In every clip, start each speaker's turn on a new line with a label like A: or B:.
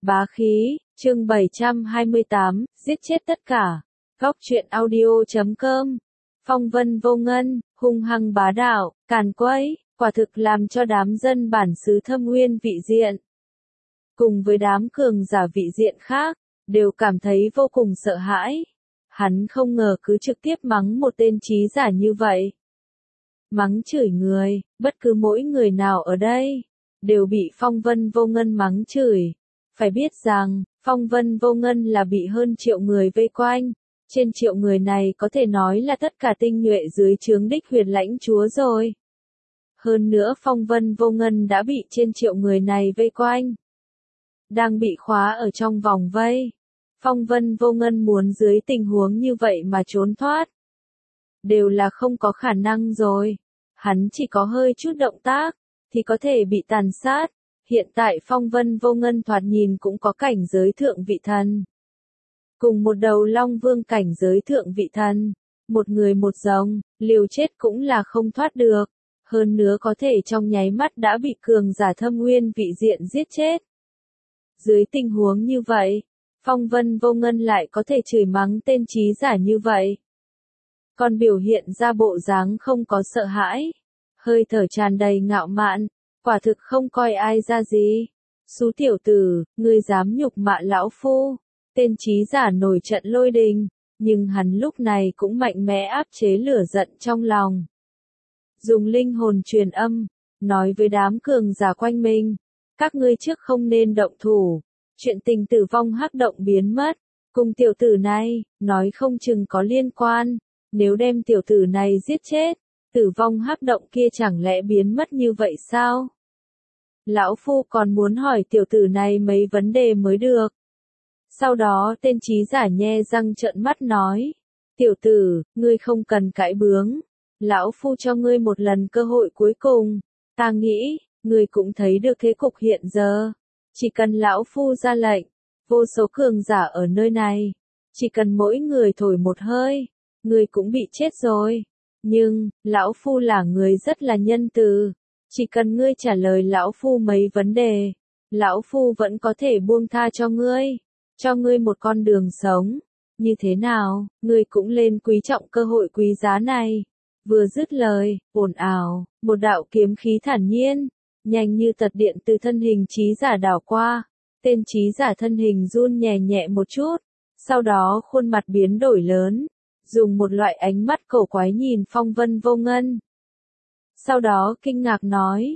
A: Bá khí, chương 728, giết chết tất cả. Góc truyện audio.com. Phong vân vô ngân, hung hăng bá đạo, càn quấy, quả thực làm cho đám dân bản xứ Thâm Nguyên vị diện, cùng với đám cường giả vị diện khác, đều cảm thấy vô cùng sợ hãi. Hắn không ngờ cứ trực tiếp mắng một tên trí giả như vậy. Mắng chửi người, bất cứ mỗi người nào ở đây, đều bị phong vân vô ngân mắng chửi. Phải biết rằng, phong vân vô ngân là bị hơn triệu người vây quanh. Trên triệu người này có thể nói là tất cả tinh nhuệ dưới trướng đích huyền lãnh chúa rồi. Hơn nữa phong vân vô ngân đã bị trên triệu người này vây quanh. Đang bị khóa ở trong vòng vây. Phong vân vô ngân muốn dưới tình huống như vậy mà trốn thoát. Đều là không có khả năng rồi. Hắn chỉ có hơi chút động tác, thì có thể bị tàn sát. Hiện tại phong vân vô ngân thoạt nhìn cũng có cảnh giới thượng vị thần. Cùng một đầu long vương cảnh giới thượng vị thần. Một người một rồng, liều chết cũng là không thoát được. Hơn nữa có thể trong nháy mắt đã bị cường giả Thâm Nguyên vị diện giết chết. Dưới tình huống như vậy, phong vân vô ngân lại có thể chửi mắng tên trí giả như vậy. Còn biểu hiện ra bộ dáng không có sợ hãi. Hơi thở tràn đầy ngạo mạn, quả thực không coi ai ra gì. Xú tiểu tử, ngươi dám nhục mạ lão phu. Tên trí giả nổi trận lôi đình, nhưng hắn lúc này cũng mạnh mẽ áp chế lửa giận trong lòng. Dùng linh hồn truyền âm, nói với đám cường giả quanh mình. Các ngươi trước không nên động thủ. Chuyện tình tử vong hắc động biến mất. Cùng tiểu tử này, nói không chừng có liên quan. Nếu đem tiểu tử này giết chết, tử vong hắc động kia chẳng lẽ biến mất như vậy sao? Lão phu còn muốn hỏi tiểu tử này mấy vấn đề mới được. Sau đó tên trí giả nhe răng trợn mắt nói. Tiểu tử, ngươi không cần cãi bướng. Lão phu cho ngươi một lần cơ hội cuối cùng. Ta nghĩ, ngươi cũng thấy được thế cục hiện giờ. Chỉ cần lão phu ra lệnh, vô số cường giả ở nơi này. Chỉ cần mỗi người thổi một hơi, ngươi cũng bị chết rồi. Nhưng, lão phu là người rất là nhân từ. Chỉ cần ngươi trả lời lão phu mấy vấn đề, lão phu vẫn có thể buông tha cho ngươi. Cho ngươi một con đường sống. Như thế nào, ngươi cũng lên quý trọng cơ hội quý giá này. Vừa dứt lời, ồn ào, một đạo kiếm khí thản nhiên, nhanh như tật điện từ thân hình trí giả đảo qua. Tên trí giả thân hình run nhẹ nhẹ một chút, sau đó khuôn mặt biến đổi lớn, dùng một loại ánh mắt cổ quái nhìn phong vân vô ngân. Sau đó kinh ngạc nói,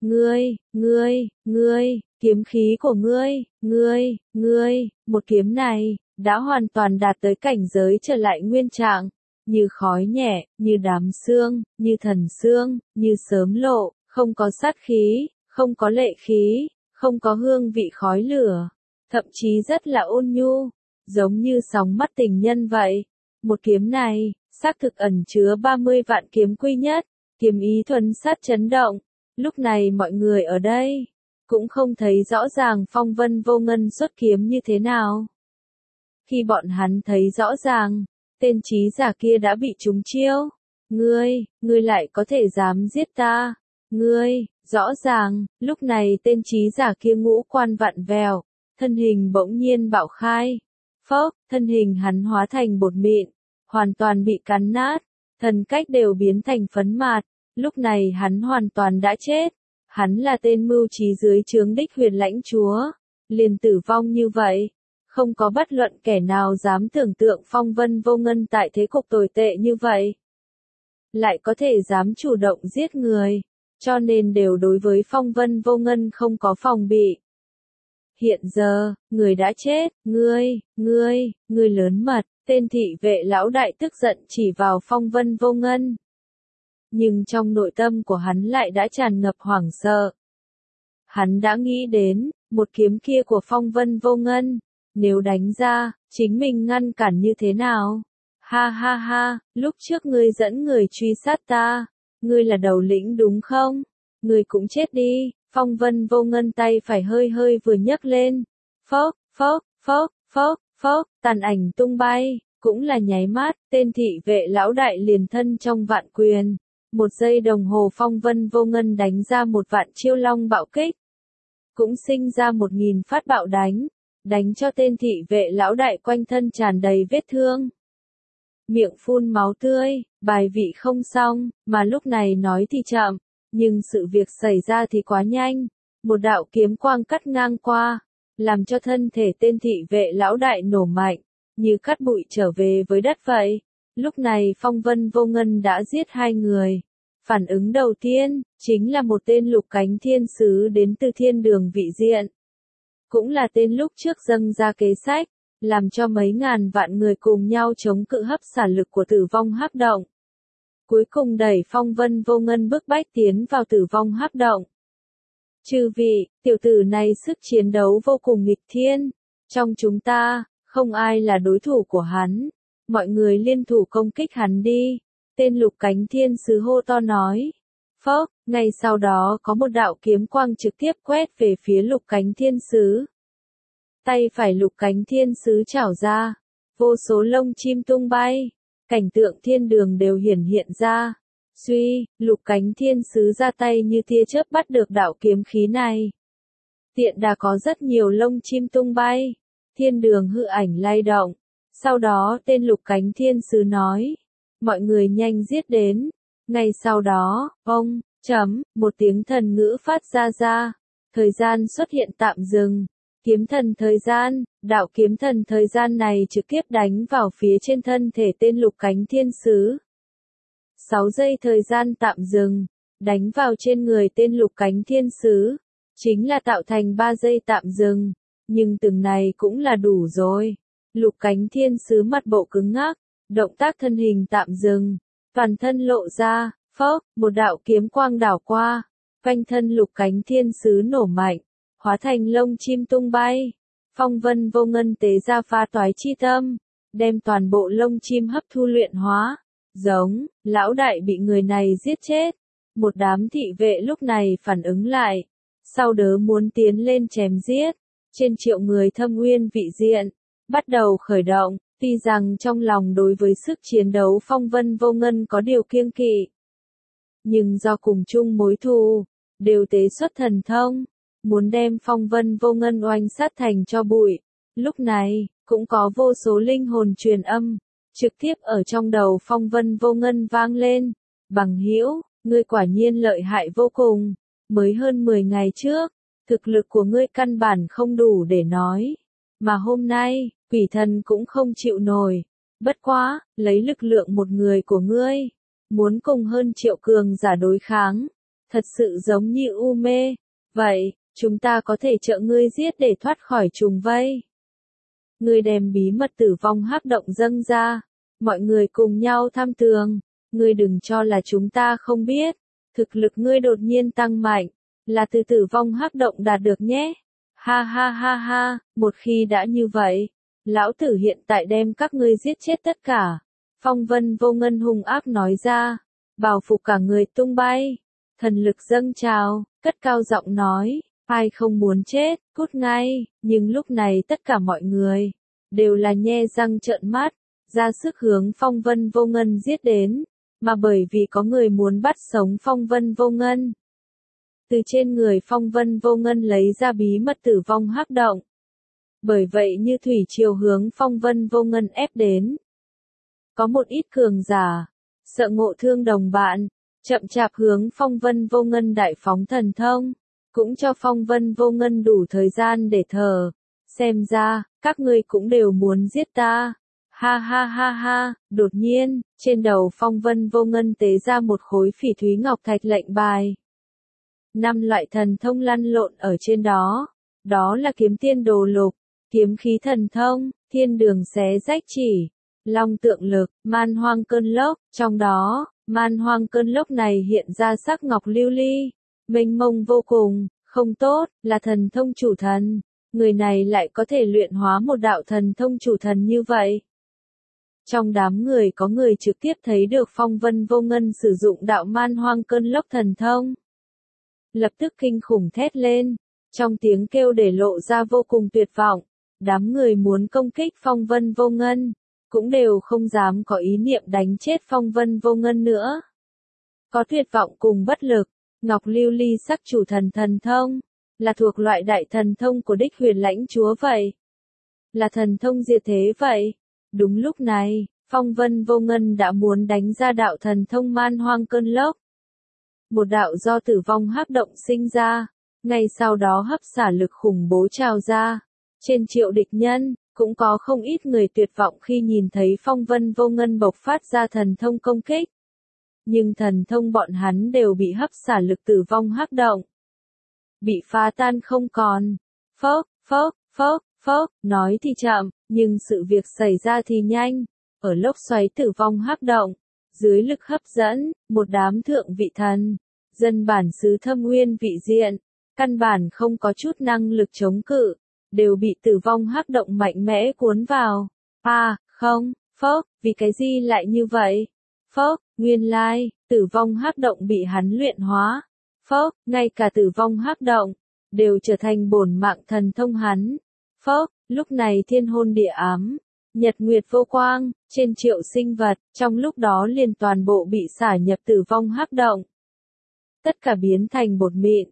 A: ngươi, kiếm khí của ngươi, một kiếm này, đã hoàn toàn đạt tới cảnh giới trở lại nguyên trạng, như khói nhẹ, như đám sương, như thần sương, như sớm lộ, không có sát khí, không có lệ khí, không có hương vị khói lửa, thậm chí rất là ôn nhu, giống như sóng mắt tình nhân vậy. Một kiếm này, xác thực ẩn chứa 30 vạn kiếm quy nhất, kiếm ý thuần sát chấn động. Lúc này mọi người ở đây, cũng không thấy rõ ràng phong vân vô ngân xuất kiếm như thế nào. Khi bọn hắn thấy rõ ràng, tên trí giả kia đã bị trúng chiêu. Ngươi lại có thể dám giết ta. Rõ ràng, lúc này tên trí giả kia ngũ quan vặn vẹo, thân hình bỗng nhiên bạo khai. Phốc, thân hình hắn hóa thành bột mịn, hoàn toàn bị cắn nát, thần cách đều biến thành phấn mạt. Lúc này hắn hoàn toàn đã chết. Hắn là tên mưu trí dưới trướng đích huyền lãnh chúa. Liền tử vong như vậy. Không có bất luận kẻ nào dám tưởng tượng phong vân vô ngân tại thế cục tồi tệ như vậy. Lại có thể dám chủ động giết người. Cho nên đều đối với phong vân vô ngân không có phòng bị. Hiện giờ, người đã chết. Ngươi lớn mật. Tên thị vệ lão đại tức giận chỉ vào phong vân vô ngân. Nhưng trong nội tâm của hắn lại đã tràn ngập hoảng sợ. Hắn đã nghĩ đến, một kiếm kia của phong vân vô ngân, nếu đánh ra, chính mình ngăn cản như thế nào? Ha, lúc trước ngươi dẫn người truy sát ta, ngươi là đầu lĩnh đúng không? Ngươi cũng chết đi. Phong vân vô ngân tay phải hơi vừa nhấc lên. Phốc, tàn ảnh tung bay, cũng là nháy mắt, tên thị vệ lão đại liền thân trong vạn quyền. Một giây đồng hồ phong vân vô ngân đánh ra một vạn chiêu long bạo kích. Cũng sinh ra 1000 phát bạo đánh, đánh cho tên thị vệ lão đại quanh thân tràn đầy vết thương. Miệng phun máu tươi, bài vị không xong, mà lúc này nói thì chậm, nhưng sự việc xảy ra thì quá nhanh. Một đạo kiếm quang cắt ngang qua, làm cho thân thể tên thị vệ lão đại nổ mạnh, như cát bụi trở về với đất vậy. Lúc này Phong Vân Vô Ngân đã giết 2 người. Phản ứng đầu tiên, chính là một tên lục cánh thiên sứ đến từ thiên đường vị diện. Cũng là tên lúc trước dâng ra kế sách, làm cho mấy ngàn vạn người cùng nhau chống cự hấp xả lực của tử vong hắc động. Cuối cùng đẩy Phong Vân Vô Ngân bức bách tiến vào tử vong hắc động. Chư vị, tiểu tử này sức chiến đấu vô cùng nghịch thiên. Trong chúng ta, không ai là đối thủ của hắn. Mọi người liên thủ công kích hắn đi. Tên lục cánh thiên sứ hô to nói. Phốc, ngay sau đó có một đạo kiếm quang trực tiếp quét về phía lục cánh thiên sứ. Tay phải lục cánh thiên sứ chảo ra. Vô số lông chim tung bay. Cảnh tượng thiên đường đều hiển hiện ra. Suy, lục cánh thiên sứ ra tay như tia chớp bắt được đạo kiếm khí này. Tiện đà có rất nhiều lông chim tung bay. Thiên đường hư ảnh lay động. Sau đó tên lục cánh thiên sứ nói. Mọi người nhanh giết đến. Ngay sau đó, một tiếng thần ngữ phát ra. Thời gian xuất hiện tạm dừng. Kiếm thần thời gian, đạo kiếm thần thời gian này trực tiếp đánh vào phía trên thân thể tên lục cánh thiên sứ. 6 giây thời gian tạm dừng, đánh vào trên người tên lục cánh thiên sứ, chính là tạo thành 3 giây tạm dừng, nhưng từng này cũng là đủ rồi. Lục cánh thiên sứ mặt bộ cứng ngắc, động tác thân hình tạm dừng, toàn thân lộ ra, một đạo kiếm quang đảo qua, quanh thân lục cánh thiên sứ nổ mạnh, hóa thành lông chim tung bay. Phong Vân Vô Ngân tế ra pha toái chi tâm, đem toàn bộ lông chim hấp thu luyện hóa. Giống, lão đại bị người này giết chết. Một đám thị vệ lúc này phản ứng lại. Sau đó muốn tiến lên chém giết. Trên triệu người thâm uyên vị diện. Bắt đầu khởi động. Tuy rằng trong lòng đối với sức chiến đấu Phong Vân Vô Ngân có điều kiêng kỵ. Nhưng do cùng chung mối thù. Đều tế xuất thần thông. Muốn đem Phong Vân Vô Ngân oanh sát thành cho bụi. Lúc này, cũng có vô số linh hồn truyền âm. Trực tiếp ở trong đầu Phong Vân Vô Ngân vang lên. Bằng hữu, ngươi quả nhiên lợi hại vô cùng. Mới hơn 10 ngày trước, thực lực của ngươi căn bản không đủ để nói. Mà hôm nay, quỷ thần cũng không chịu nổi. Bất quá, lấy lực lượng một người của ngươi. Muốn cùng hơn triệu cường giả đối kháng. Thật sự giống như u mê. Vậy, chúng ta có thể trợ ngươi giết để thoát khỏi trùng vây. Ngươi đem bí mật tử vong hắc động dâng ra. Mọi người cùng nhau tham tường. Ngươi đừng cho là chúng ta không biết. Thực lực ngươi đột nhiên tăng mạnh. Là từ tử vong hắc động đạt được nhé. Ha ha ha ha, một khi đã như vậy. Lão tử hiện tại đem các ngươi giết chết tất cả. Phong Vân Vô Ngân hung ác nói ra. Bào phục cả người tung bay. Thần lực dâng trào, cất cao giọng nói. Ai không muốn chết, cút ngay. Nhưng lúc này tất cả mọi người đều là nhe răng trợn mắt, ra sức hướng Phong Vân Vô Ngân giết đến, mà bởi vì có người muốn bắt sống Phong Vân Vô Ngân. Từ trên người Phong Vân Vô Ngân lấy ra bí mật tử vong hắc động. Bởi vậy như thủy triều hướng Phong Vân Vô Ngân ép đến. Có một ít cường giả, sợ ngộ thương đồng bạn, chậm chạp hướng Phong Vân Vô Ngân đại phóng thần thông. Cũng cho Phong Vân Vô Ngân đủ thời gian để thở. Xem ra, các ngươi cũng đều muốn giết ta. Ha ha ha ha, đột nhiên, trên đầu Phong Vân Vô Ngân tế ra một khối phỉ thúy ngọc thạch lệnh bài. 5 loại thần thông lăn lộn ở trên đó. Đó là kiếm tiên đồ lục, kiếm khí thần thông, thiên đường xé rách chỉ, long tượng lực, man hoang cơn lốc. Trong đó, man hoang cơn lốc này hiện ra sắc ngọc lưu ly. Mênh mông vô cùng, không tốt, là thần thông chủ thần. Người này lại có thể luyện hóa một đạo thần thông chủ thần như vậy. Trong đám người có người trực tiếp thấy được Phong Vân Vô Ngân sử dụng đạo man hoang cơn lốc thần thông. Lập tức kinh khủng thét lên, trong tiếng kêu để lộ ra vô cùng tuyệt vọng. Đám người muốn công kích Phong Vân Vô Ngân, cũng đều không dám có ý niệm đánh chết Phong Vân Vô Ngân nữa. Có tuyệt vọng cùng bất lực. Ngọc lưu ly sắc chủ thần thần thông, là thuộc loại đại thần thông của đích huyền lãnh chúa vậy. là thần thông diệt thế vậy. Đúng lúc này, phong vân vô ngân đã muốn đánh ra đạo thần thông man hoang cơn lốc. Một đạo do tử vong hắc động sinh ra, ngay sau đó hấp xả lực khủng bố trào ra. Trên triệu địch nhân, cũng có không ít người tuyệt vọng khi nhìn thấy phong vân vô ngân bộc phát ra thần thông công kích. Nhưng thần thông bọn hắn đều bị hấp xả lực tử vong hắc động. Bị phá tan không còn. Phốc, phốc, phốc, phốc, nói thì chậm, nhưng sự việc xảy ra thì nhanh. Ở lốc xoáy tử vong hắc động, dưới lực hấp dẫn, một đám thượng vị thần, dân bản xứ thâm nguyên vị diện, căn bản không có chút năng lực chống cự, đều bị tử vong hắc động mạnh mẽ cuốn vào. Không, phốc, vì cái gì lại như vậy? Phốc, nguyên lai, tử vong hắc động bị hắn luyện hóa. Phốc, ngay cả tử vong hắc động, đều trở thành bổn mạng thần thông hắn. Phốc, lúc này thiên hôn địa ám, nhật nguyệt vô quang, trên triệu sinh vật, trong lúc đó liền toàn bộ bị xả nhập tử vong hắc động. Tất cả biến thành bột mịn.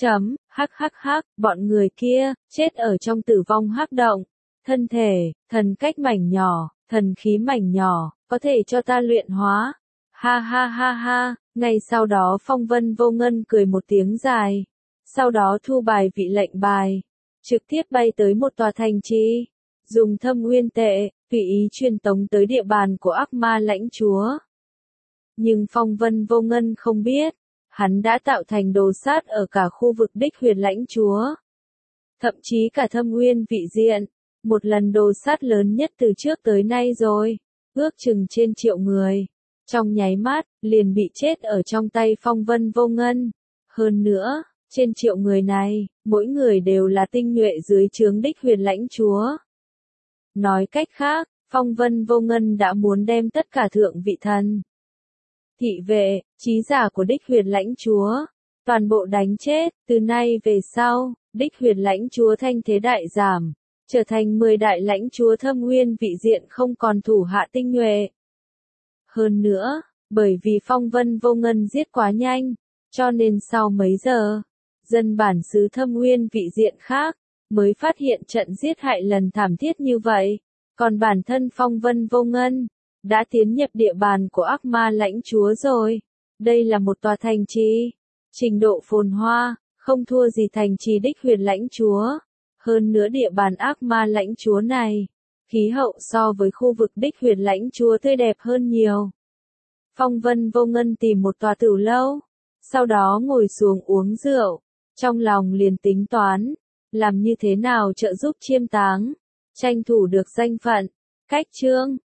A: Bọn người kia, chết ở trong tử vong hắc động. Thân thể, thần cách mảnh nhỏ, thần khí mảnh nhỏ, có thể cho ta luyện hóa. Ha, ngay sau đó phong vân vô ngân cười một tiếng dài. Sau đó thu bài vị lệnh bài, trực tiếp bay tới một tòa thành trì, dùng thâm nguyên tệ, tùy ý truyền tống tới địa bàn của ác ma lãnh chúa. Nhưng phong vân vô ngân không biết, hắn đã tạo thành đồ sát ở cả khu vực đích huyệt lãnh chúa. Thậm chí cả thâm nguyên vị diện, một lần đồ sát lớn nhất từ trước tới nay rồi, ước chừng trên triệu người. Trong nháy mắt, liền bị chết ở trong tay phong vân vô ngân. Hơn nữa, trên triệu người này, mỗi người đều là tinh nhuệ dưới trướng đích huyền lãnh chúa. Nói cách khác, phong vân vô ngân đã muốn đem tất cả thượng vị thần, thị vệ, trí giả của đích huyền lãnh chúa, toàn bộ đánh chết. Từ nay về sau, đích huyền lãnh chúa thanh thế đại giảm, trở thành 10 đại lãnh chúa thâm nguyên vị diện không còn thủ hạ tinh nhuệ. Hơn nữa, bởi vì phong vân vô ngân giết quá nhanh, cho nên sau mấy giờ, dân bản xứ thâm nguyên vị diện khác, mới phát hiện trận giết hại lần thảm thiết như vậy. Còn bản thân phong vân vô ngân, đã tiến nhập địa bàn của ác ma lãnh chúa rồi. Đây là một tòa thành trì, trình độ phồn hoa, không thua gì thành trì đích huyền lãnh chúa. Hơn nữa địa bàn ác ma lãnh chúa này, khí hậu so với khu vực đích huyền lãnh chúa tươi đẹp hơn nhiều. Phong vân vô ngân tìm một tòa tửu lâu, sau đó ngồi xuống uống rượu, trong lòng liền tính toán, làm như thế nào trợ giúp chiêm táng, tranh thủ được danh phận. Cách chương